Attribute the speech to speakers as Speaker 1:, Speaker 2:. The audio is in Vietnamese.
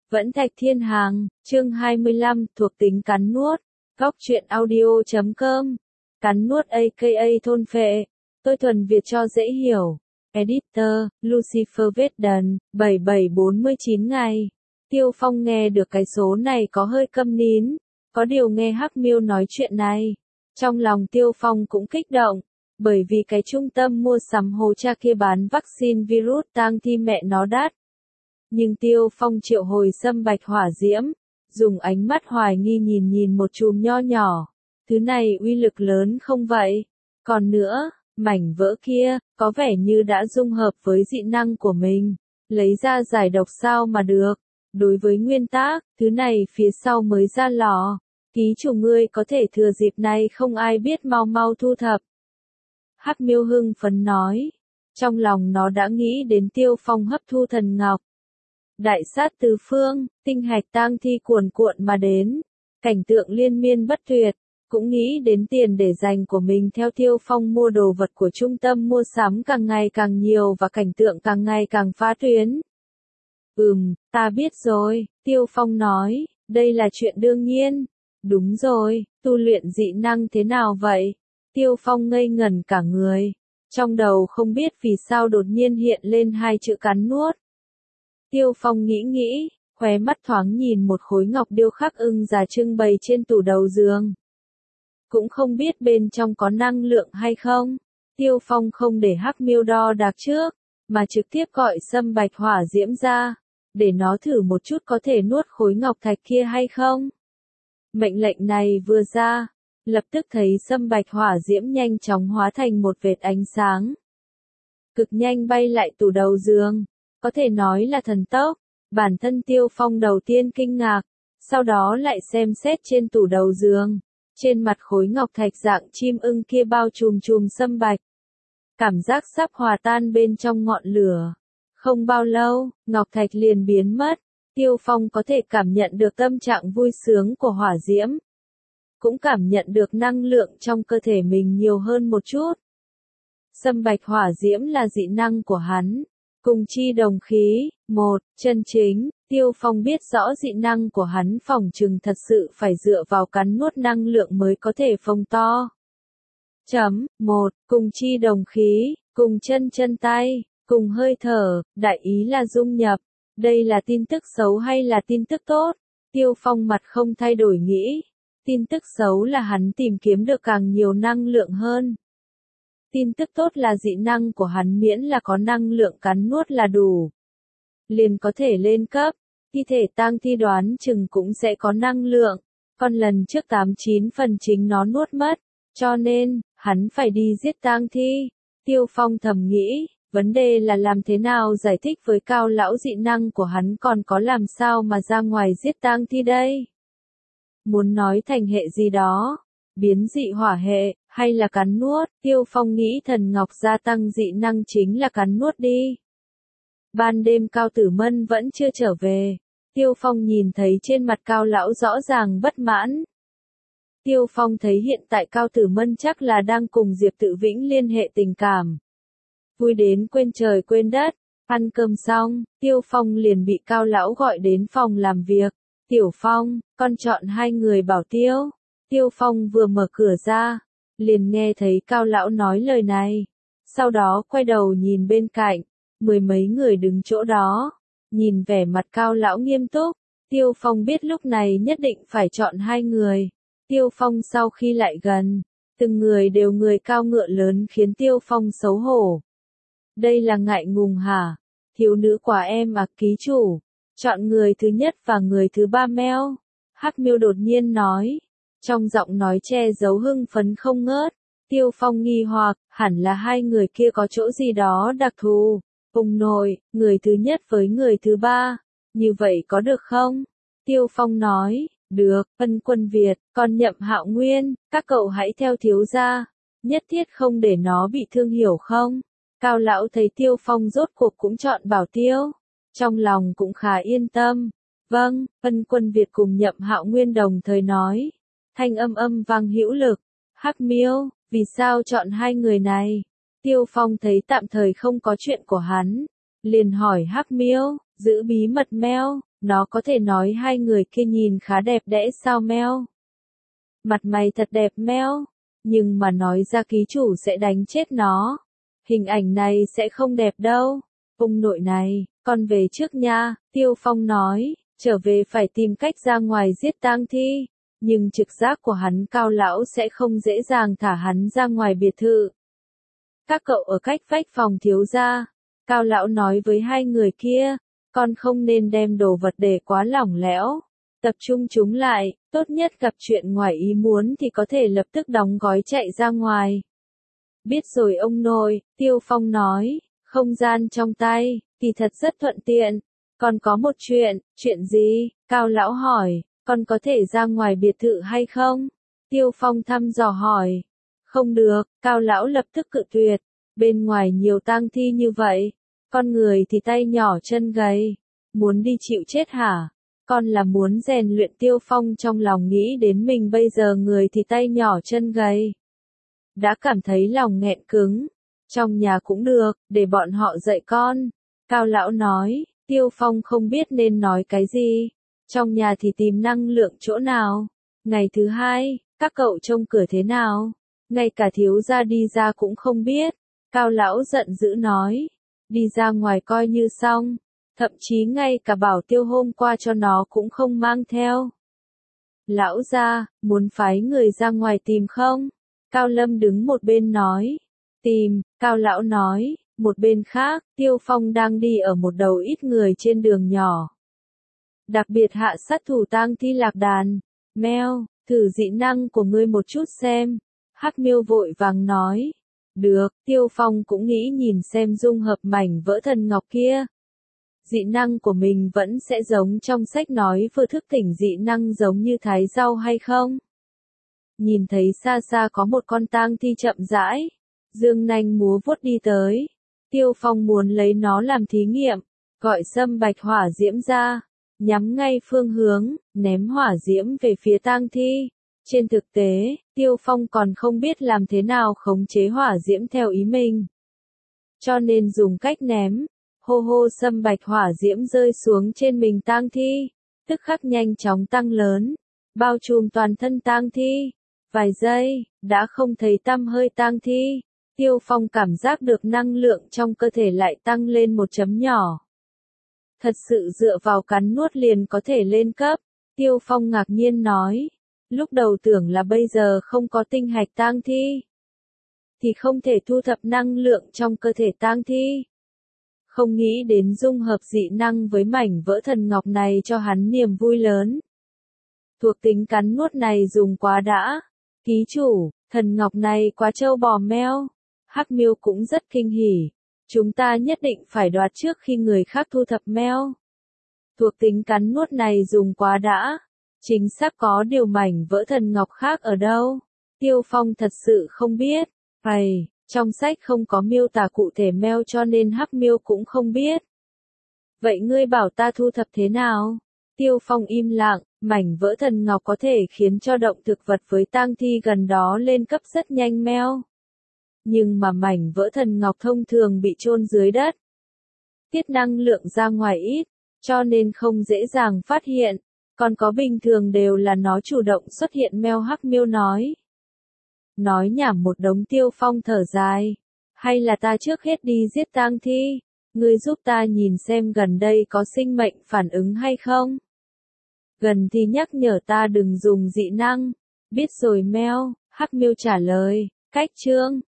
Speaker 1: Vẫn Thạch Thiên Hàng, chương 25, thuộc tính cắn nuốt. Góc truyện audio.com. Cắn nuốt aka thôn phệ. Tôi thuần Việt cho dễ hiểu. Editor, Lucifer Vết 7749 ngày. Tiêu Phong nghe được cái số này có hơi câm nín. Có điều nghe Hắc Miêu nói chuyện này. Trong lòng Tiêu Phong cũng kích động. Bởi vì cái trung tâm mua sắm hồ cha kia bán vaccine virus tang thi mẹ nó đắt. Nhưng Tiêu Phong triệu hồi sâm bạch hỏa diễm, dùng ánh mắt hoài nghi nhìn một chùm nho nhỏ. Thứ này uy lực lớn không vậy? Còn nữa, mảnh vỡ kia, có vẻ như đã dung hợp với dị năng của mình. Lấy ra giải độc sao mà được. Đối với nguyên tắc, thứ này phía sau mới ra lò. Ký chủ ngươi có thể thừa dịp này không ai biết mau thu thập. Hắc Miêu hưng phấn nói. Trong lòng nó đã nghĩ đến Tiêu Phong hấp thu thần ngọc. Đại sát tứ phương, tinh hạch tang thi cuồn cuộn mà đến. Cảnh tượng liên miên bất tuyệt. Cũng nghĩ đến tiền để dành của mình theo Tiêu Phong mua đồ vật của trung tâm mua sắm càng ngày càng nhiều và cảnh tượng càng ngày càng phá tuyến. Ta biết rồi, Tiêu Phong nói, đây là chuyện đương nhiên. Đúng rồi, tu luyện dị năng thế nào vậy? Tiêu Phong ngây ngẩn cả người. Trong đầu không biết vì sao đột nhiên hiện lên hai chữ cắn nuốt. Tiêu Phong nghĩ, khóe mắt thoáng nhìn một khối ngọc điêu khắc ưng già trưng bày trên tủ đầu giường. Cũng không biết bên trong có năng lượng hay không. Tiêu Phong không để Hắc Miêu đo đạc trước, mà trực tiếp gọi sâm bạch hỏa diễm ra, để nó thử một chút có thể nuốt khối ngọc thạch kia hay không. Mệnh lệnh này vừa ra, lập tức thấy sâm bạch hỏa diễm nhanh chóng hóa thành một vệt ánh sáng. Cực nhanh bay lại tủ đầu giường. Có thể nói là thần tốc. Bản thân Tiêu Phong đầu tiên kinh ngạc, sau đó lại xem xét trên tủ đầu giường. Trên mặt khối ngọc thạch dạng chim ưng kia bao trùm sâm bạch. Cảm giác sắp hòa tan bên trong ngọn lửa. Không bao lâu, ngọc thạch liền biến mất. Tiêu Phong có thể cảm nhận được tâm trạng vui sướng của hỏa diễm. Cũng cảm nhận được năng lượng trong cơ thể mình nhiều hơn một chút. Sâm bạch hỏa diễm là dị năng của hắn. Cùng chi đồng khí, chân chính, Tiêu Phong biết rõ dị năng của hắn phỏng chừng thật sự phải dựa vào cắn nuốt năng lượng mới có thể phóng to. Cùng chi đồng khí, cùng chân tay, cùng hơi thở, đại ý là dung nhập. Đây là tin tức xấu hay là tin tức tốt? Tiêu Phong mặt không thay đổi nghĩ. Tin tức xấu là hắn tìm kiếm được càng nhiều năng lượng hơn. Tin tức tốt là dị năng của hắn miễn là có năng lượng cắn nuốt là đủ. Liền có thể lên cấp, thi thể tang thi đoán chừng cũng sẽ có năng lượng, còn lần trước 89 phần chính nó nuốt mất, cho nên, hắn phải đi giết tang thi. Tiêu Phong thầm nghĩ, vấn đề là làm thế nào giải thích với Cao lão dị năng của hắn còn có làm sao mà ra ngoài giết tang thi đây? Muốn nói thành hệ gì đó, biến dị hỏa hệ, hay là cắn nuốt, Tiêu Phong nghĩ thần ngọc gia tăng dị năng chính là cắn nuốt đi. Ban đêm Cao Tử Mân vẫn chưa trở về. Tiêu Phong nhìn thấy trên mặt Cao lão rõ ràng bất mãn. Tiêu Phong thấy hiện tại Cao Tử Mân chắc là đang cùng Diệp Tự Vĩnh liên hệ tình cảm. Vui đến quên trời quên đất. Ăn cơm xong, Tiêu Phong liền bị Cao lão gọi đến phòng làm việc. Tiểu Phong, con chọn hai người bảo tiêu. Tiêu Phong vừa mở cửa ra, liền nghe thấy Cao lão nói lời này. Sau đó quay đầu nhìn bên cạnh, mười mấy người đứng chỗ đó, nhìn vẻ mặt Cao lão nghiêm túc. Tiêu Phong biết lúc này nhất định phải chọn hai người. Tiêu Phong sau khi lại gần, từng người đều người cao ngựa lớn khiến Tiêu Phong xấu hổ. Đây là ngại ngùng hả? Thiếu nữ quả em à ký chủ. Chọn người thứ nhất và người thứ ba meo. Hắc Miêu đột nhiên nói. Trong giọng nói che giấu hưng phấn không ngớt. Tiêu Phong nghi hoặc, hẳn là hai người kia có chỗ gì đó đặc thù. Ông nội, người thứ nhất với người thứ ba. Như vậy có được không? Tiêu Phong nói, được, Ân Quân Việt, còn Nhậm Hạo Nguyên, các cậu hãy theo thiếu gia. Nhất thiết không để nó bị thương hiểu không? Cao lão thấy Tiêu Phong rốt cuộc cũng chọn bảo tiêu. Trong lòng cũng khá yên tâm. Vâng, Ân Quân Việt cùng Nhậm Hạo Nguyên đồng thời nói. Thanh âm vang hữu lực. Hắc Miêu, vì sao chọn hai người này? Tiêu Phong thấy tạm thời không có chuyện của hắn. Liền hỏi Hắc Miêu, giữ bí mật meo, Nó có thể nói hai người kia nhìn khá đẹp đẽ sao Mel? Mặt mày thật đẹp Mel, nhưng mà nói ra ký chủ sẽ đánh chết nó. Hình ảnh này sẽ không đẹp đâu. Ông nội này, con về trước nha, Tiêu Phong nói, trở về phải tìm cách ra ngoài giết tang thi. Nhưng trực giác của hắn Cao lão sẽ không dễ dàng thả hắn ra ngoài biệt thự. Các cậu ở cách vách phòng thiếu gia. Cao lão nói với hai người kia, con không nên đem đồ vật để quá lỏng lẻo. Tập trung chúng lại, tốt nhất gặp chuyện ngoài ý muốn thì có thể lập tức đóng gói chạy ra ngoài. Biết rồi ông nội, Tiêu Phong nói, không gian trong tay, kỳ thật rất thuận tiện. Còn có một chuyện gì? Cao lão hỏi, con có thể ra ngoài biệt thự hay không? Tiêu Phong thăm dò hỏi. Không được, Cao lão lập tức cự tuyệt. Bên ngoài nhiều tang thi như vậy, con người thì tay nhỏ chân gầy. Muốn đi chịu chết hả? Con là muốn rèn luyện. Tiêu Phong trong lòng nghĩ đến mình bây giờ người thì tay nhỏ chân gầy. Đã cảm thấy lòng nghẹn cứng. Trong nhà cũng được, để bọn họ dạy con. Cao lão nói, Tiêu Phong không biết nên nói cái gì. Trong nhà thì tìm năng lượng chỗ nào? Ngày thứ hai, các cậu trông cửa thế nào? Ngay cả thiếu gia đi ra cũng không biết. Cao lão giận dữ nói, đi ra ngoài coi như xong. Thậm chí ngay cả bảo tiêu hôm qua cho nó cũng không mang theo. Lão gia, muốn phái người ra ngoài tìm không? Cao Lâm đứng một bên nói. Tìm, Cao lão nói, một bên khác, Tiêu Phong đang đi ở một đầu ít người trên đường nhỏ. Đặc biệt hạ sát thủ tang thi lạc đàn. Mel, thử dị năng của ngươi một chút xem. Hắc Miêu vội vàng nói. Được, Tiêu Phong cũng nghĩ nhìn xem dung hợp mảnh vỡ thần ngọc kia. Dị năng của mình vẫn sẽ giống trong sách nói vừa thức tỉnh dị năng giống như thái rau hay không? Nhìn thấy xa xa có một con tang thi chậm rãi, dương nanh múa vuốt đi tới. Tiêu Phong muốn lấy nó làm thí nghiệm, gọi sâm bạch hỏa diễm ra, nhắm ngay phương hướng, ném hỏa diễm về phía tang thi. Trên thực tế, Tiêu Phong còn không biết làm thế nào khống chế hỏa diễm theo ý mình. Cho nên dùng cách ném. Hô hô sâm bạch hỏa diễm rơi xuống trên mình tang thi, tức khắc nhanh chóng tăng lớn, bao trùm toàn thân tang thi. Vài giây, đã không thấy tăm hơi tang thi. Tiêu Phong cảm giác được năng lượng trong cơ thể lại tăng lên một chấm nhỏ. Thật sự dựa vào cắn nuốt liền có thể lên cấp. Tiêu Phong ngạc nhiên nói. Lúc đầu tưởng là bây giờ không có tinh hạch tang thi, thì không thể thu thập năng lượng trong cơ thể tang thi. Không nghĩ đến dung hợp dị năng với mảnh vỡ thần ngọc này cho hắn niềm vui lớn. Thuộc tính cắn nuốt này dùng quá đã. Ký chủ, thần ngọc này quá trâu bò meo. Hắc Miêu cũng rất kinh hỉ. Chúng ta nhất định phải đoạt trước khi người khác thu thập meo. Thuộc tính cắn nuốt này dùng quá đã. Chính xác có điều mảnh vỡ thần ngọc khác ở đâu? Tiêu Phong thật sự không biết. Trong sách không có miêu tả cụ thể meo cho nên Hắc Miêu cũng không biết. Vậy ngươi bảo ta thu thập thế nào? Tiêu Phong im lặng, mảnh vỡ thần ngọc có thể khiến cho động thực vật với tang thi gần đó lên cấp rất nhanh meo. Nhưng mà mảnh vỡ thần ngọc thông thường bị chôn dưới đất. Tiết năng lượng ra ngoài ít, cho nên không dễ dàng phát hiện. Còn có bình thường đều là nó chủ động xuất hiện meo. Hắc Miêu nói. Nói nhảm một đống. Tiêu Phong thở dài. Hay là ta trước hết đi giết tang thi, ngươi giúp ta nhìn xem gần đây có sinh mệnh phản ứng hay không. Gần thì nhắc nhở ta đừng dùng dị năng. Biết rồi meo, Hắc Miêu trả lời. Cách chương